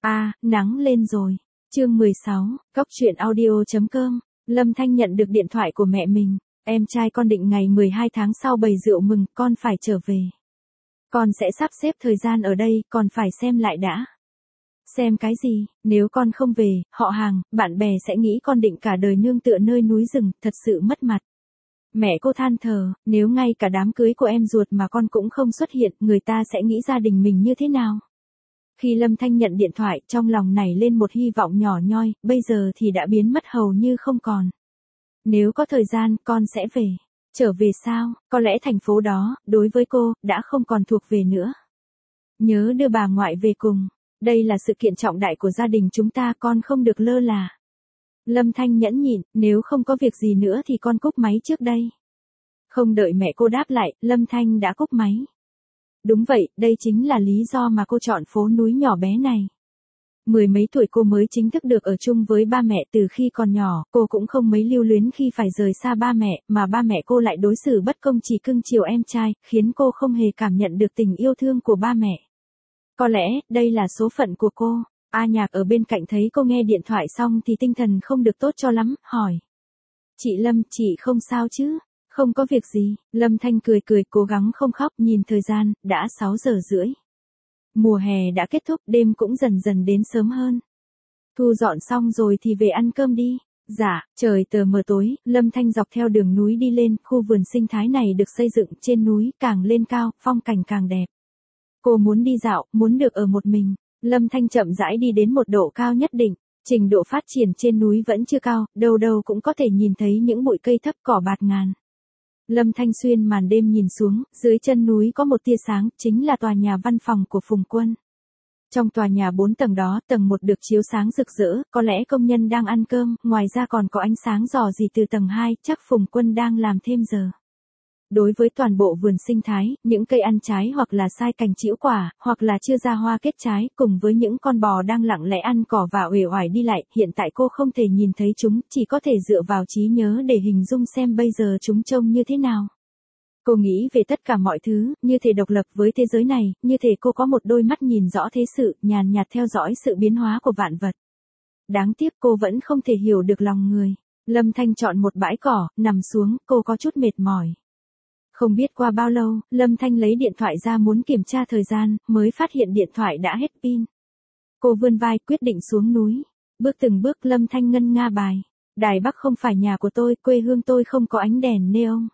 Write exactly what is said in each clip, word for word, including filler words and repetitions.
À, nắng lên rồi. Chương mười sáu, Cóc truyện audio chấm com. Lâm Thanh nhận được điện thoại của mẹ mình. Em trai con định ngày mười hai tháng sau bày rượu mừng, con phải trở về. Con sẽ sắp xếp thời gian ở đây, còn phải xem lại đã. Xem cái gì, nếu con không về, họ hàng, bạn bè sẽ nghĩ con định cả đời nương tựa nơi núi rừng, thật sự mất mặt. Mẹ cô than thở, nếu ngay cả đám cưới của em ruột mà con cũng không xuất hiện, người ta sẽ nghĩ gia đình mình như thế nào? Khi Lâm Thanh nhận điện thoại, trong lòng nảy lên một hy vọng nhỏ nhoi, bây giờ thì đã biến mất hầu như không còn. Nếu có thời gian, con sẽ về. Trở về sao? Có lẽ thành phố đó, đối với cô, đã không còn thuộc về nữa. Nhớ đưa bà ngoại về cùng. Đây là sự kiện trọng đại của gia đình chúng ta, con không được lơ là. Lâm Thanh nhẫn nhịn, nếu không có việc gì nữa thì con cúp máy trước đây. Không đợi mẹ cô đáp lại, Lâm Thanh đã cúp máy. Đúng vậy, đây chính là lý do mà cô chọn phố núi nhỏ bé này. Mười mấy tuổi cô mới chính thức được ở chung với ba mẹ từ khi còn nhỏ, cô cũng không mấy lưu luyến khi phải rời xa ba mẹ, mà ba mẹ cô lại đối xử bất công chỉ cưng chiều em trai, khiến cô không hề cảm nhận được tình yêu thương của ba mẹ. Có lẽ, đây là số phận của cô. A Nhạc ở bên cạnh thấy cô nghe điện thoại xong thì tinh thần không được tốt cho lắm, hỏi. Chị Lâm, chị không sao chứ? Không có việc gì, Lâm Thanh cười cười cố gắng không khóc, nhìn thời gian, đã sáu giờ rưỡi. Mùa hè đã kết thúc, đêm cũng dần dần đến sớm hơn. Thu dọn xong rồi thì về ăn cơm đi. Dạ, trời tờ mờ tối, Lâm Thanh dọc theo đường núi đi lên, khu vườn sinh thái này được xây dựng trên núi, càng lên cao, phong cảnh càng đẹp. Cô muốn đi dạo, muốn được ở một mình. Lâm Thanh chậm rãi đi đến một độ cao nhất định. Trình độ phát triển trên núi vẫn chưa cao, đâu đâu cũng có thể nhìn thấy những bụi cây thấp cỏ bạt ngàn. Lâm Thanh xuyên màn đêm nhìn xuống, dưới chân núi có một tia sáng, chính là tòa nhà văn phòng của Phùng Quân. Trong tòa nhà bốn tầng đó, tầng một được chiếu sáng rực rỡ, có lẽ công nhân đang ăn cơm, ngoài ra còn có ánh sáng rò rỉ từ tầng hai, chắc Phùng Quân đang làm thêm giờ. Đối với toàn bộ vườn sinh thái, những cây ăn trái hoặc là sai cành trĩu quả, hoặc là chưa ra hoa kết trái, cùng với những con bò đang lặng lẽ ăn cỏ và uể oải đi lại, hiện tại cô không thể nhìn thấy chúng, chỉ có thể dựa vào trí nhớ để hình dung xem bây giờ chúng trông như thế nào. Cô nghĩ về tất cả mọi thứ, như thể độc lập với thế giới này, như thể cô có một đôi mắt nhìn rõ thế sự, nhàn nhạt theo dõi sự biến hóa của vạn vật. Đáng tiếc cô vẫn không thể hiểu được lòng người. Lâm Thanh chọn một bãi cỏ, nằm xuống, cô có chút mệt mỏi. Không biết qua bao lâu, Lâm Thanh lấy điện thoại ra muốn kiểm tra thời gian, mới phát hiện điện thoại đã hết pin. Cô vươn vai quyết định xuống núi. Bước từng bước Lâm Thanh ngân nga bài. Đài Bắc không phải nhà của tôi, quê hương tôi không có ánh đèn neon.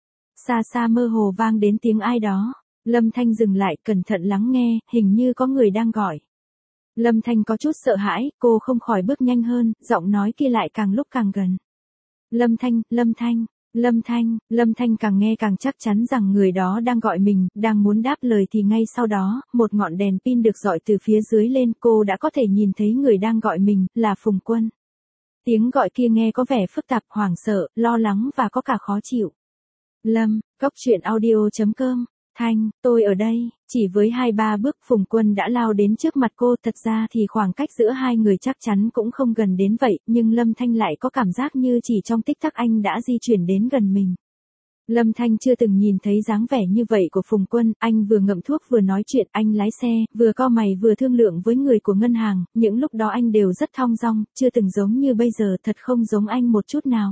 Xa xa mơ hồ vang đến tiếng ai đó. Lâm Thanh dừng lại, cẩn thận lắng nghe, hình như có người đang gọi. Lâm Thanh có chút sợ hãi, cô không khỏi bước nhanh hơn, giọng nói kia lại càng lúc càng gần. Lâm Thanh, Lâm Thanh. Lâm Thanh, Lâm Thanh càng nghe càng chắc chắn rằng người đó đang gọi mình, đang muốn đáp lời thì ngay sau đó, một ngọn đèn pin được dọi từ phía dưới lên, cô đã có thể nhìn thấy người đang gọi mình, là Phùng Quân. Tiếng gọi kia nghe có vẻ phức tạp, hoảng sợ, lo lắng và có cả khó chịu. Lâm, Cóc truyện audio chấm com. Thanh, tôi ở đây. Chỉ với hai ba bước Phùng Quân đã lao đến trước mặt cô, thật ra thì khoảng cách giữa hai người chắc chắn cũng không gần đến vậy, nhưng Lâm Thanh lại có cảm giác như chỉ trong tích tắc anh đã di chuyển đến gần mình. Lâm Thanh chưa từng nhìn thấy dáng vẻ như vậy của Phùng Quân, anh vừa ngậm thuốc vừa nói chuyện, anh lái xe, vừa cau mày vừa thương lượng với người của ngân hàng, những lúc đó anh đều rất thong dong, chưa từng giống như bây giờ, thật không giống anh một chút nào.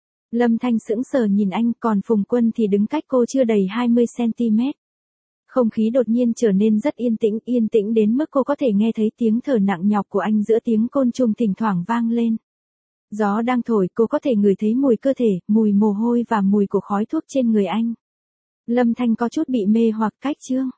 Lâm Thanh sững sờ nhìn anh, còn Phùng Quân thì đứng cách cô chưa đầy hai mươi xăng-ti-mét. Không khí đột nhiên trở nên rất yên tĩnh, yên tĩnh đến mức cô có thể nghe thấy tiếng thở nặng nhọc của anh giữa tiếng côn trùng thỉnh thoảng vang lên. Gió đang thổi, cô có thể ngửi thấy mùi cơ thể, mùi mồ hôi và mùi của khói thuốc trên người anh. Lâm Thanh có chút bị mê hoặc cách chương.